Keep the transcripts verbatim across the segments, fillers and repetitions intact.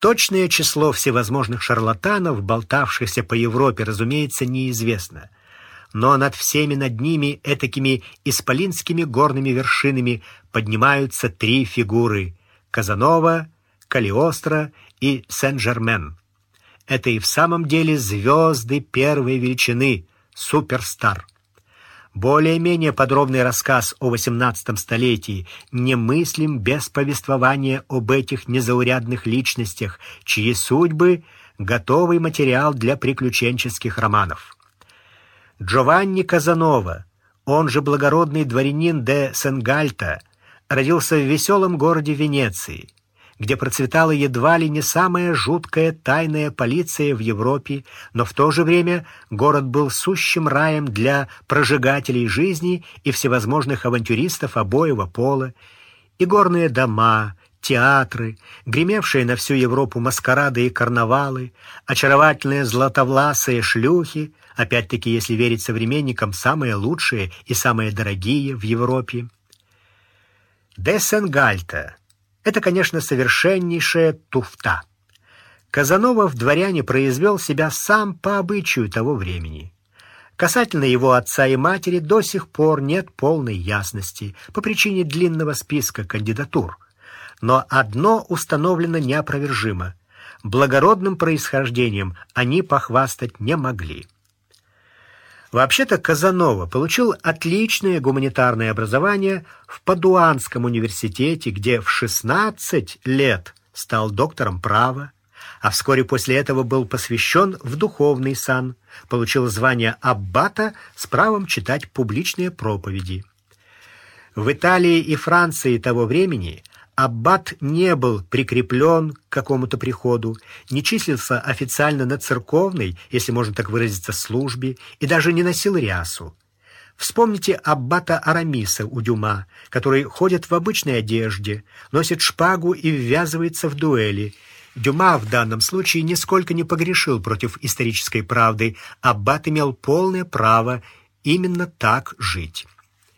Точное число всевозможных шарлатанов, болтавшихся по Европе, разумеется, неизвестно. Но над всеми над ними, этакими исполинскими горными вершинами, поднимаются три фигуры — Казанова, Калиостро и Сен-Жермен. Это и в самом деле звезды первой величины, суперстар. Более-менее подробный рассказ о восемнадцатом столетии немыслим без повествования об этих незаурядных личностях, чьи судьбы — готовый материал для приключенческих романов. Джованни Казанова, он же благородный дворянин де Сенгальта, родился в веселом городе Венеции, где процветала едва ли не самая жуткая тайная полиция в Европе, но в то же время город был сущим раем для прожигателей жизни и всевозможных авантюристов обоего пола, и горные дома, театры, гремевшие на всю Европу маскарады и карнавалы, очаровательные златовласые шлюхи, опять-таки, если верить современникам, самые лучшие и самые дорогие в Европе. Де Сенгальта — это, конечно, совершеннейшая туфта. Казанова в дворяне произвел себя сам по обычаю того времени. Касательно его отца и матери до сих пор нет полной ясности по причине длинного списка кандидатур. Но одно установлено неопровержимо — благородным происхождением они похвастать не могли. Вообще-то Казанова получил отличное гуманитарное образование в Падуанском университете, где в шестнадцать лет стал доктором права, а вскоре после этого был посвящен в духовный сан, получил звание аббата с правом читать публичные проповеди. В Италии и Франции того времени аббат не был прикреплен к какому-то приходу, не числился официально на церковной, если можно так выразиться, службе, и даже не носил рясу. Вспомните аббата Арамиса у Дюма, который ходит в обычной одежде, носит шпагу и ввязывается в дуэли. Дюма в данном случае нисколько не погрешил против исторической правды. Аббат имел полное право именно так жить.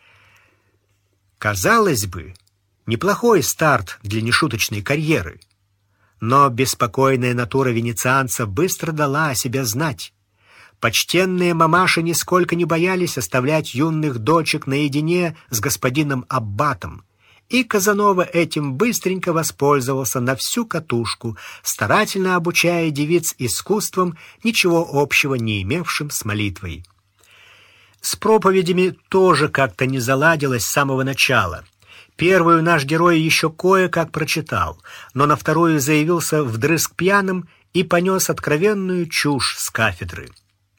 Казалось бы, неплохой старт для нешуточной карьеры. Но беспокойная натура венецианца быстро дала о себе знать. Почтенные мамаши нисколько не боялись оставлять юных дочек наедине с господином аббатом, и Казанова этим быстренько воспользовался на всю катушку, старательно обучая девиц искусствам, ничего общего не имевшим с молитвой. С проповедями тоже как-то не заладилось с самого начала. Первую наш герой еще кое-как прочитал, но на вторую заявился вдрызг пьяным и понес откровенную чушь с кафедры.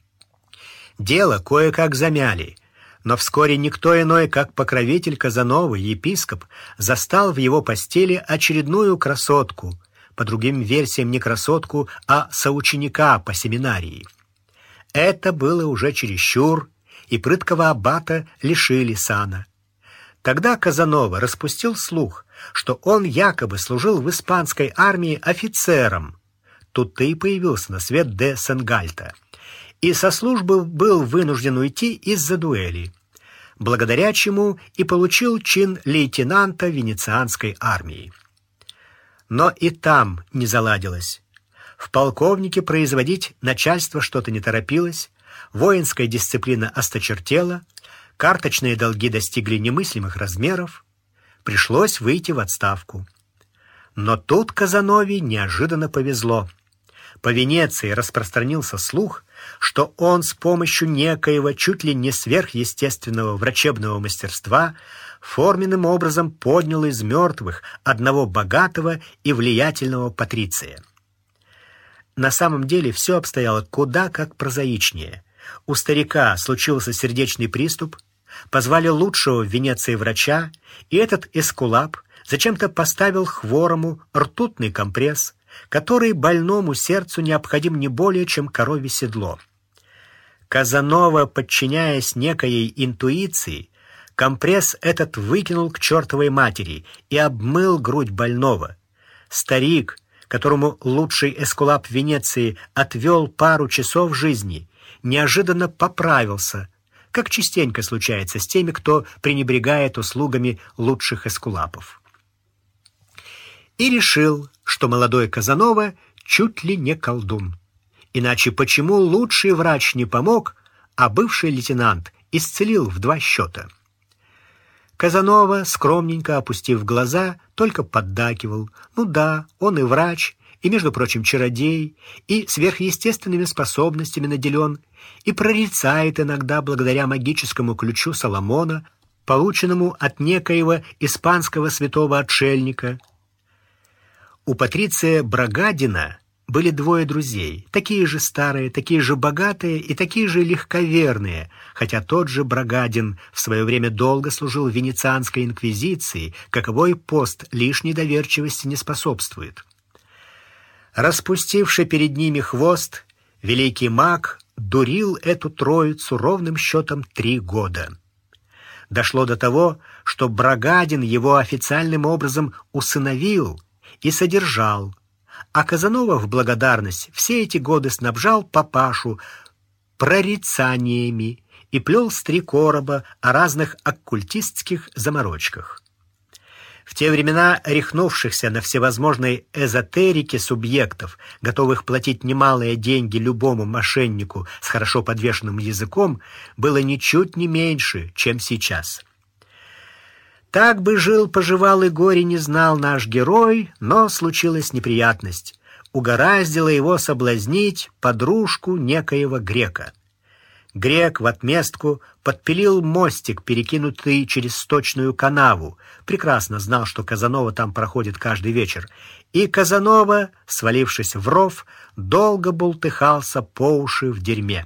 Дело кое-как замяли, но вскоре никто иной, как покровитель Казановы, епископ, застал в его постели очередную красотку, по другим версиям не красотку, а соученика по семинарии. Это было уже чересчур, и прыткого аббата лишили сана. Тогда Казанова распустил слух, что он якобы служил в испанской армии офицером. Тут-то и появился на свет де Сенгальта. И со службы был вынужден уйти из-за дуэли, благодаря чему и получил чин лейтенанта венецианской армии. Но и там не заладилось. В полковнике производить начальство что-то не торопилось, воинская дисциплина осточертела, карточные долги достигли немыслимых размеров, пришлось выйти в отставку. Но тут Казанове неожиданно повезло. По Венеции распространился слух, что он с помощью некоего чуть ли не сверхъестественного врачебного мастерства форменным образом поднял из мертвых одного богатого и влиятельного патриция. На самом деле все обстояло куда как прозаичнее. У старика случился сердечный приступ, позвали лучшего в Венеции врача, и этот эскулап зачем-то поставил хворому ртутный компресс, который больному сердцу необходим не более, чем коровье седло. Казанова, подчиняясь некоей интуиции, компресс этот выкинул к чертовой матери и обмыл грудь больного. Старик, которому лучший эскулап Венеции отвел пару часов жизни, неожиданно поправился, как частенько случается с теми, кто пренебрегает услугами лучших эскулапов. и решил, что молодой Казанова чуть ли не колдун. Иначе почему лучший врач не помог, а бывший лейтенант исцелил в два счета? Казанова, скромненько опустив глаза, только поддакивал. Ну да, он и врач, и, между прочим, чародей, и сверхъестественными способностями наделен, и прорицает иногда благодаря магическому ключу Соломона, полученному от некоего испанского святого отшельника. У Патриция Брагадина были двое друзей, такие же старые, такие же богатые и такие же легковерные, хотя тот же Брагадин в свое время долго служил в венецианской инквизиции, каковой пост лишней доверчивости не способствует. Распустивший перед ними хвост, великий маг дурил эту троицу ровным счетом три года. Дошло до того, что Брагадин его официальным образом усыновил и содержал, а Казанова в благодарность все эти годы снабжал папашу прорицаниями и плел с три короба о разных оккультистских заморочках. В те времена рехнувшихся на всевозможной эзотерике субъектов, готовых платить немалые деньги любому мошеннику с хорошо подвешенным языком, было ничуть не меньше, чем сейчас. Так бы жил-поживал и горе не знал наш герой, но случилась неприятность. Угораздило его соблазнить подружку некоего грека. Грек в отместку подпилил мостик, перекинутый через сточную канаву. Прекрасно знал, что Казанова там проходит каждый вечер. И Казанова, свалившись в ров, долго бултыхался по уши в дерьме.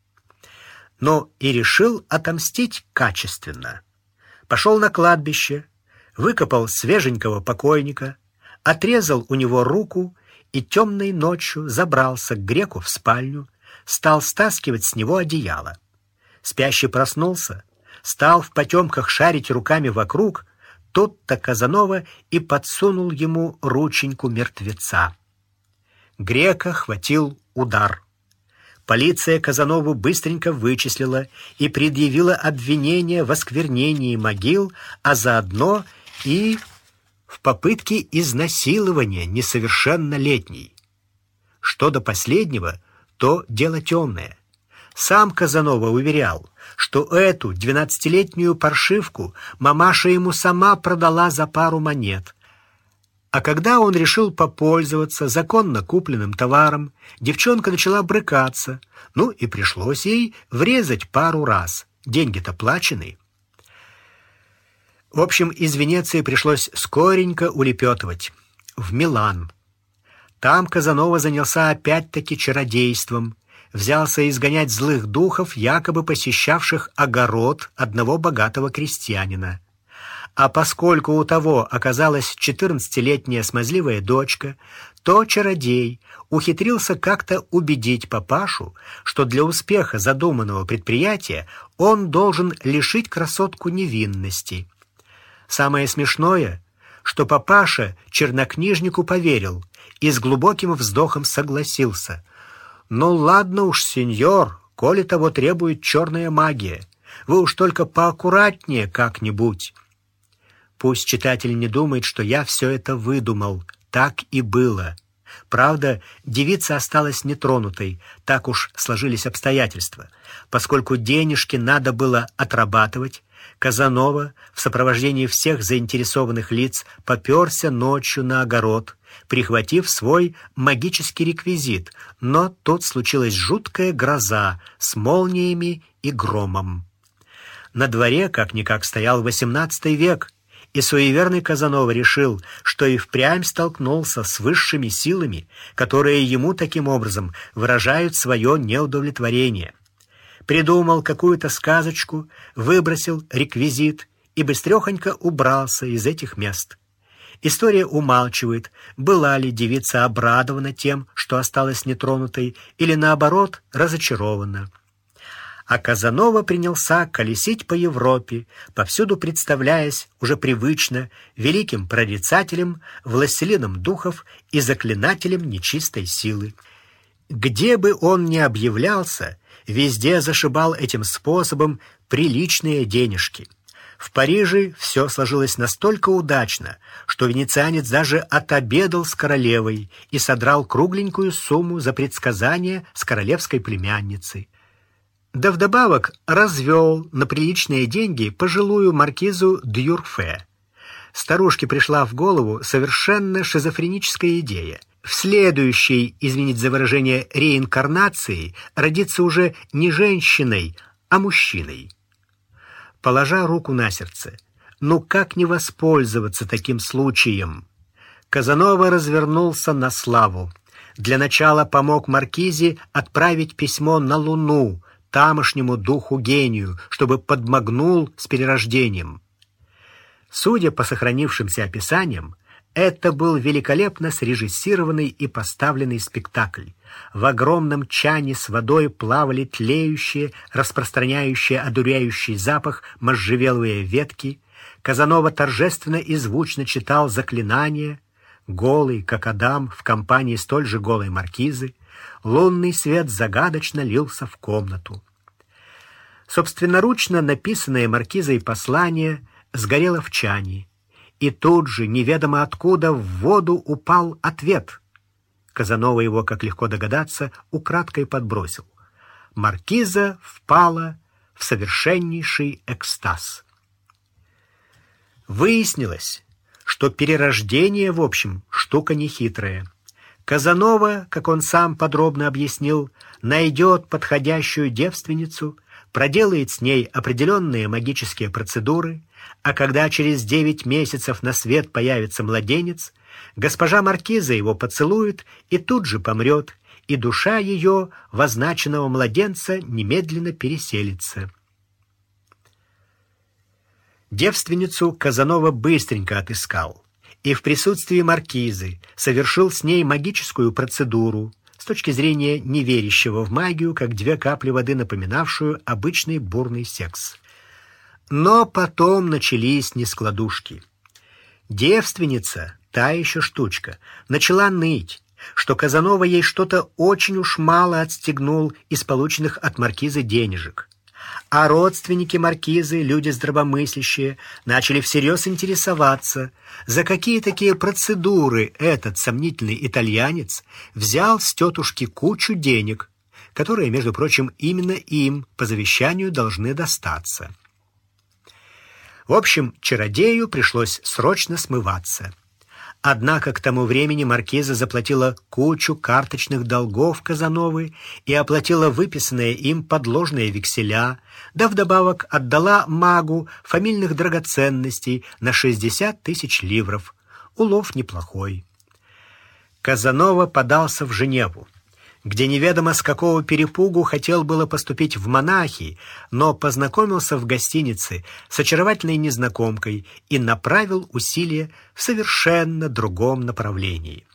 Но и решил отомстить качественно. Пошел на кладбище, выкопал свеженького покойника, отрезал у него руку и темной ночью забрался к греку в спальню, стал стаскивать с него одеяло. Спящий проснулся, стал в потемках шарить руками вокруг, тут-то Казанова и подсунул ему рученьку мертвеца. Грека хватил удар. Полиция Казанову быстренько вычислила и предъявила обвинение в осквернении могил, а заодно и в попытке изнасилования несовершеннолетней. Что до последнего, то дело темное. Сам Казанова уверял, что эту двенадцатилетнюю паршивку мамаша ему сама продала за пару монет. А когда он решил попользоваться законно купленным товаром, девчонка начала брыкаться, ну и пришлось ей врезать пару раз. Деньги-то плачены. В общем, из Венеции пришлось скоренько улепетывать в Милан. Там Казанова занялся опять-таки чародейством, взялся изгонять злых духов, якобы посещавших огород одного богатого крестьянина. А поскольку у того оказалась четырнадцатилетняя смазливая дочка, то чародей ухитрился как-то убедить папашу, что для успеха задуманного предприятия он должен лишить красотку невинности. Самое смешное, что папаша чернокнижнику поверил и с глубоким вздохом согласился. «Ну ладно уж, сеньор, коли того требует черная магия, вы уж только поаккуратнее как-нибудь». Пусть читатель не думает, что я все это выдумал. Так и было. Правда, девица осталась нетронутой, так уж сложились обстоятельства. Поскольку денежки надо было отрабатывать, Казанова в сопровождении всех заинтересованных лиц попёрся ночью на огород, прихватив свой магический реквизит, но тут случилась жуткая гроза с молниями и громом. На дворе как-никак стоял восемнадцатый век, и суеверный Казанова решил, что и впрямь столкнулся с высшими силами, которые ему таким образом выражают свое неудовлетворение. Придумал какую-то сказочку, выбросил реквизит и быстрехонько убрался из этих мест. История умалчивает, была ли девица обрадована тем, что осталась нетронутой, или наоборот разочарована. А Казанова принялся колесить по Европе, повсюду представляясь уже привычно великим прорицателем, властелином духов и заклинателем нечистой силы. Где бы он ни объявлялся, везде зашибал этим способом приличные денежки. В Париже все сложилось настолько удачно, что венецианец даже отобедал с королевой и содрал кругленькую сумму за предсказание с королевской племянницы. Да вдобавок развел на приличные деньги пожилую маркизу Д'Юрфе. Старушке пришла в голову совершенно шизофреническая идея. В следующей, извините за выражение, реинкарнации родиться уже не женщиной, а мужчиной. Положа руку на сердце, ну как не воспользоваться таким случаем? Казанова развернулся на славу. Для начала помог маркизе отправить письмо на Луну, тамошнему духу-гению, чтобы подмогнул с перерождением. Судя по сохранившимся описаниям, это был великолепно срежиссированный и поставленный спектакль. В огромном чане с водой плавали тлеющие, распространяющие одуряющий запах можжевеловые ветки. Казанова торжественно и звучно читал заклинания. Голый, как Адам, в компании столь же голой маркизы, лунный свет загадочно лился в комнату. Собственноручно написанное маркизой послание сгорело в чане, и тут же, неведомо откуда, в воду упал ответ. Казанова его, как легко догадаться, украдкой подбросил. Маркиза впала в совершеннейший экстаз. Выяснилось, что перерождение, в общем, штука нехитрая. Казанова, как он сам подробно объяснил, найдет подходящую девственницу, проделает с ней определенные магические процедуры, а когда через девять месяцев на свет появится младенец, госпожа маркиза его поцелует и тут же помрет, и душа ее в означенного младенца немедленно переселится. Девственницу Казанова быстренько отыскал и в присутствии маркизы совершил с ней магическую процедуру, с точки зрения неверящего в магию, как две капли воды, напоминавшую обычный бурный секс. Но потом начались нескладушки. Девственница, та еще штучка, начала ныть, что Казанова ей что-то очень уж мало отстегнул из полученных от маркизы денежек. А родственники маркизы, люди здравомыслящие, начали всерьез интересоваться, за какие такие процедуры этот сомнительный итальянец взял с тетушки кучу денег, которые, между прочим, именно им по завещанию должны достаться. В общем, чародею пришлось срочно смываться. Однако к тому времени маркиза заплатила кучу карточных долгов Казановы и оплатила выписанные им подложные векселя, да вдобавок отдала магу фамильных драгоценностей на шестьдесят тысяч ливров. Улов неплохой. Казанова подался в Женеву, где неведомо с какого перепугу хотел было поступить в монахи, но познакомился в гостинице с очаровательной незнакомкой и направил усилия в совершенно другом направлении.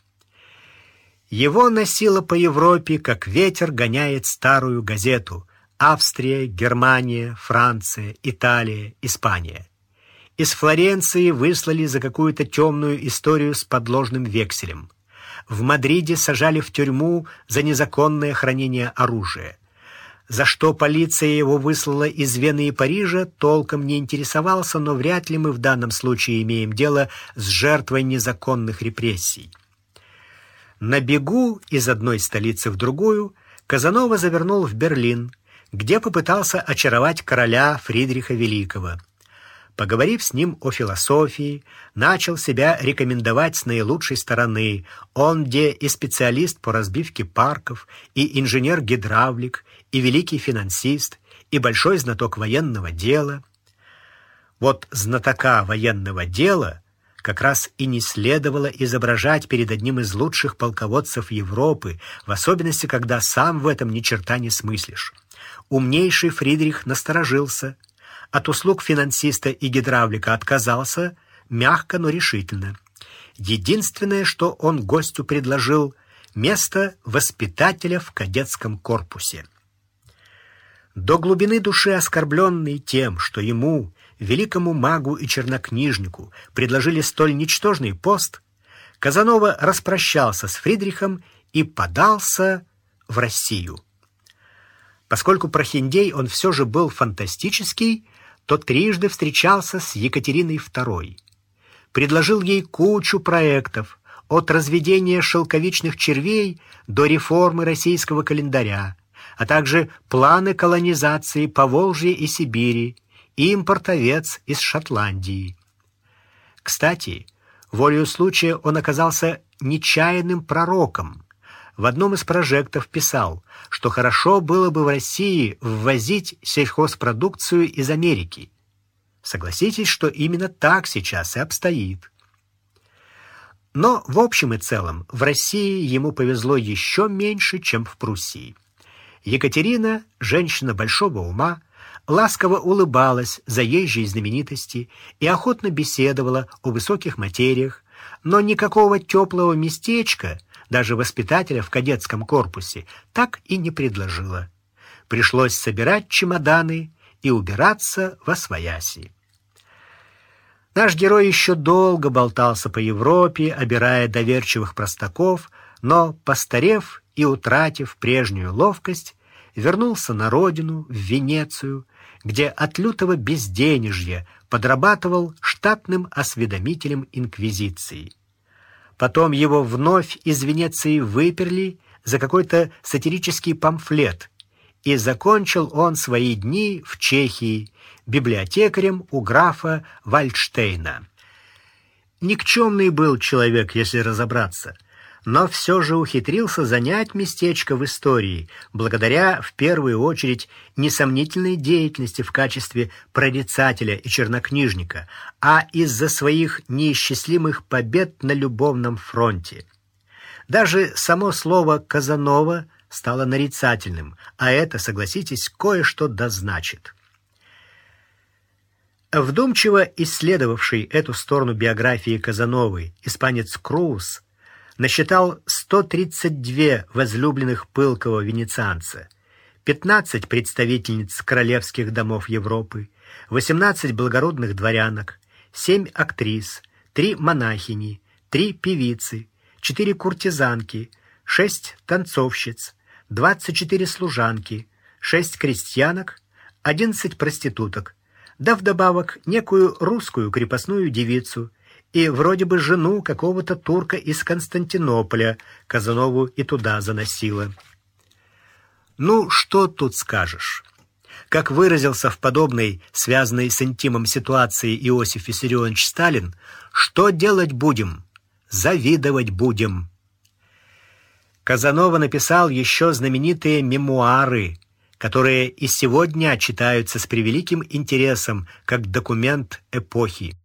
Его носило по Европе, как ветер гоняет старую газету: Австрия, Германия, Франция, Италия, Испания. Из Флоренции выслали за какую-то темную историю с подложным векселем. В Мадриде сажали в тюрьму за незаконное хранение оружия. За что полиция его выслала из Вены и Парижа, толком не интересовался, но вряд ли мы в данном случае имеем дело с жертвой незаконных репрессий. На бегу из одной столицы в другую Казанова завернул в Берлин, где попытался очаровать короля Фридриха Великого. Поговорив с ним о философии, начал себя рекомендовать с наилучшей стороны. Он где и специалист по разбивке парков, и инженер-гидравлик, и великий финансист, и большой знаток военного дела. Вот знатока военного дела как раз и не следовало изображать перед одним из лучших полководцев Европы, в особенности, когда сам в этом ни черта не смыслишь. Умнейший Фридрих насторожился. От услуг финансиста и гидравлика отказался, мягко, но решительно. Единственное, что он гостю предложил — место воспитателя в кадетском корпусе. До глубины души оскорбленный тем, что ему, великому магу и чернокнижнику, предложили столь ничтожный пост, Казанова распрощался с Фридрихом и подался в Россию. Поскольку прохиндей он все же был фантастический, то трижды встречался с Екатериной второй. Предложил ей кучу проектов, от разведения шелковичных червей до реформы российского календаря, а также планы колонизации Поволжья и Сибири, и импорт овец из Шотландии. Кстати, волею случая он оказался нечаянным пророком. В одном из прожектов писал, что хорошо было бы в России ввозить сельхозпродукцию из Америки. Согласитесь, что именно так сейчас и обстоит. Но в общем и целом в России ему повезло еще меньше, чем в Пруссии. Екатерина, женщина большого ума, ласково улыбалась заезжей знаменитости и охотно беседовала о высоких материях, но никакого теплого местечка, даже воспитателя в кадетском корпусе, так и не предложила. Пришлось собирать чемоданы и убираться восвояси. Наш герой еще долго болтался по Европе, обирая доверчивых простаков, но, постарев и утратив прежнюю ловкость, вернулся на родину, в Венецию, где от лютого безденежья подрабатывал штатным осведомителем инквизиции. Потом его вновь из Венеции выперли за какой-то сатирический памфлет, и закончил он свои дни в Чехии библиотекарем у графа Вальдштейна. Никчемный был человек, если разобраться, но все же ухитрился занять местечко в истории, благодаря, в первую очередь, несомнительной деятельности в качестве прорицателя и чернокнижника, а из-за своих неисчислимых побед на любовном фронте. Даже само слово «Казанова» стало нарицательным, а это, согласитесь, кое-что дозначит. Вдумчиво исследовавший эту сторону биографии Казановы испанец Круз насчитал сто тридцать две возлюбленных пылкого венецианца, пятнадцать представительниц королевских домов Европы, восемнадцать благородных дворянок, семь актрис, три монахини, три певицы, четыре куртизанки, шесть танцовщиц, двадцать четыре служанки, шесть крестьянок, одиннадцать проституток, да вдобавок некую русскую крепостную девицу и вроде бы жену какого-то турка из Константинополя. Казанову и туда заносило. Ну, что тут скажешь? Как выразился в подобной, связанной с интимом ситуации Иосиф Виссарионович Сталин, что делать будем? Завидовать будем. Казанова написал еще знаменитые мемуары, которые и сегодня читаются с превеликим интересом как документ эпохи.